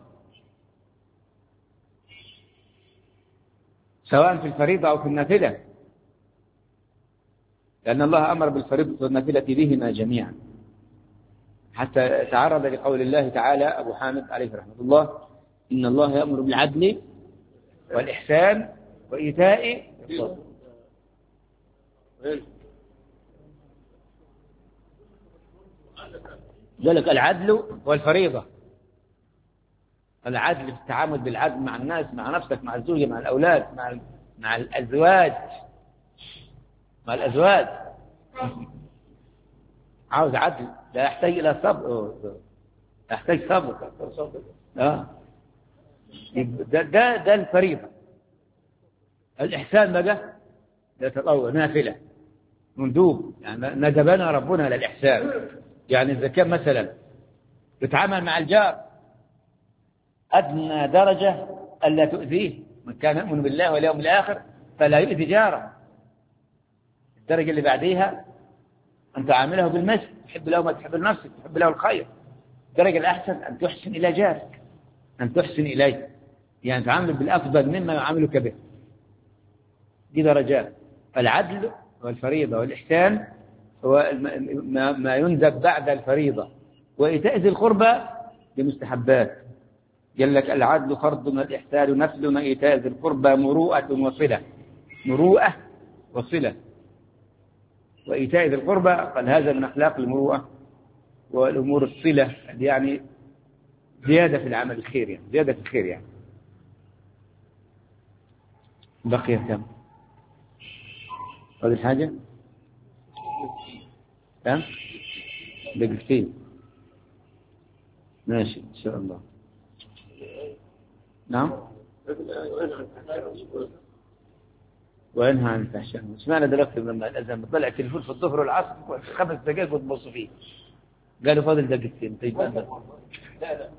سواء في الفريضة أو في النافلة، لأن الله أمر بالفريضة والنافلة بهما جميعا، حتى تعرض لقول الله تعالى أبو حامد عليه رحمة الله: إن الله يأمر بالعدل والإحسان وإيتاء ذلك العدل والفريضة، العدل في التعامل بالعدل مع الناس، مع نفسك، مع الزوجة، مع الأولاد، مع الأزواج، مع الأزواج عاوز عدل، لا يحتاج إلى صبر، يحتاج صبر. ده الفريضة. الإحسان بقى ده تطوع نافلة مندوب، يعني ندبنا ربنا للإحسان. يعني إذا كان مثلا يتعامل مع الجار أدنى درجة ألا تؤذيه، من كان يؤمن بالله واليوم الآخر فلا يؤذي جاره. الدرجة اللي بعديها أن تعامله بالمثل، تحب له ما تحب لنفسك، تحب له الخير. الدرجة الأحسن أن تحسن إلى جارك، أن تحسن إليه، يعني تعامل بالأفضل مما يعاملك به. دي درجات. العدل والفريضة والإحسان هو ما يندب بعد الفريضة. وإيتاء ذي القربى بمستحبات، قال لك العدل فرض والإحسان نفل، وإيتاء ذي القربى مروءة وصلة، مروءة وصلة. وإيتاء ذي القربى قال هذا من أخلاق المروءة والأمور الصلة، يعني زيادة في العمل الخير، يعني زيادة في الخير. يعني بقي كم هذه الحاجة؟ كم؟ دقيقتين. ماشي إن شاء الله. نعم. وينهى عن الفحشاء. اشمعنى دلوقتي لما الأذان بطلع التليفون في الظهر والعصر 5 دقائق وتبص فيه؟ قالوا فاضل دقيقتين. طيب لا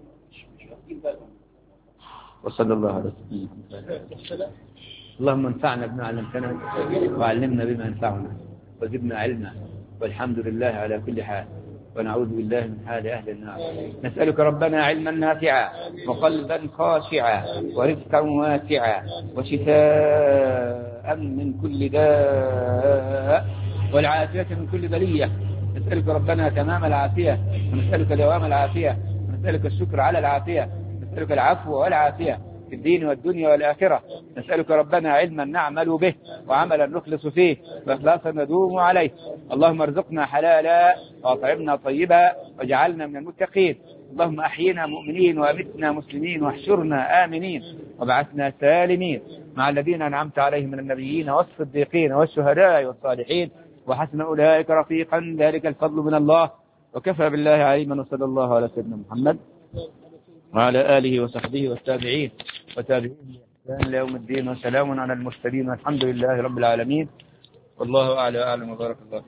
وصلى الله على سيدنا. اللهم انفعنا بما علمتنا وعلمنا بما ينفعنا وزدنا علما، والحمد لله على كل حال، ونعوذ بالله من حال أهل النار. نسألك ربنا علما نافعا وقلبا خاشعا ورزقا واسعا وشفاء من كل داء والعافية من كل بلية. نسألك ربنا تمام العافية، ونسألك دوام العافية، ونسألك الشكر على العافية، نسألك العفو والعافية في الدين والدنيا والآخرة. نسألك ربنا علما نعمل به وعملا نخلص فيه وإخلاصا ندوم عليه. اللهم ارزقنا حلالا وأطعمنا طيبا واجعلنا من المتقين. اللهم أحينا مؤمنين وأمتنا مسلمين واحشرنا آمنين وابعثنا سالمين مع الذين أنعمت عليهم من النبيين والصديقين والشهداء والصالحين وحسن أولئك رفيقا، ذلك الفضل من الله وكفى بالله عليما. وصلى الله على سيدنا محمد وعلى آله وصحبه والتابعين وتابعين بإحسان ليوم الدين، وسلام على المرسلين والحمد لله رب العالمين. والله أعلى وأعلم وبارك الله.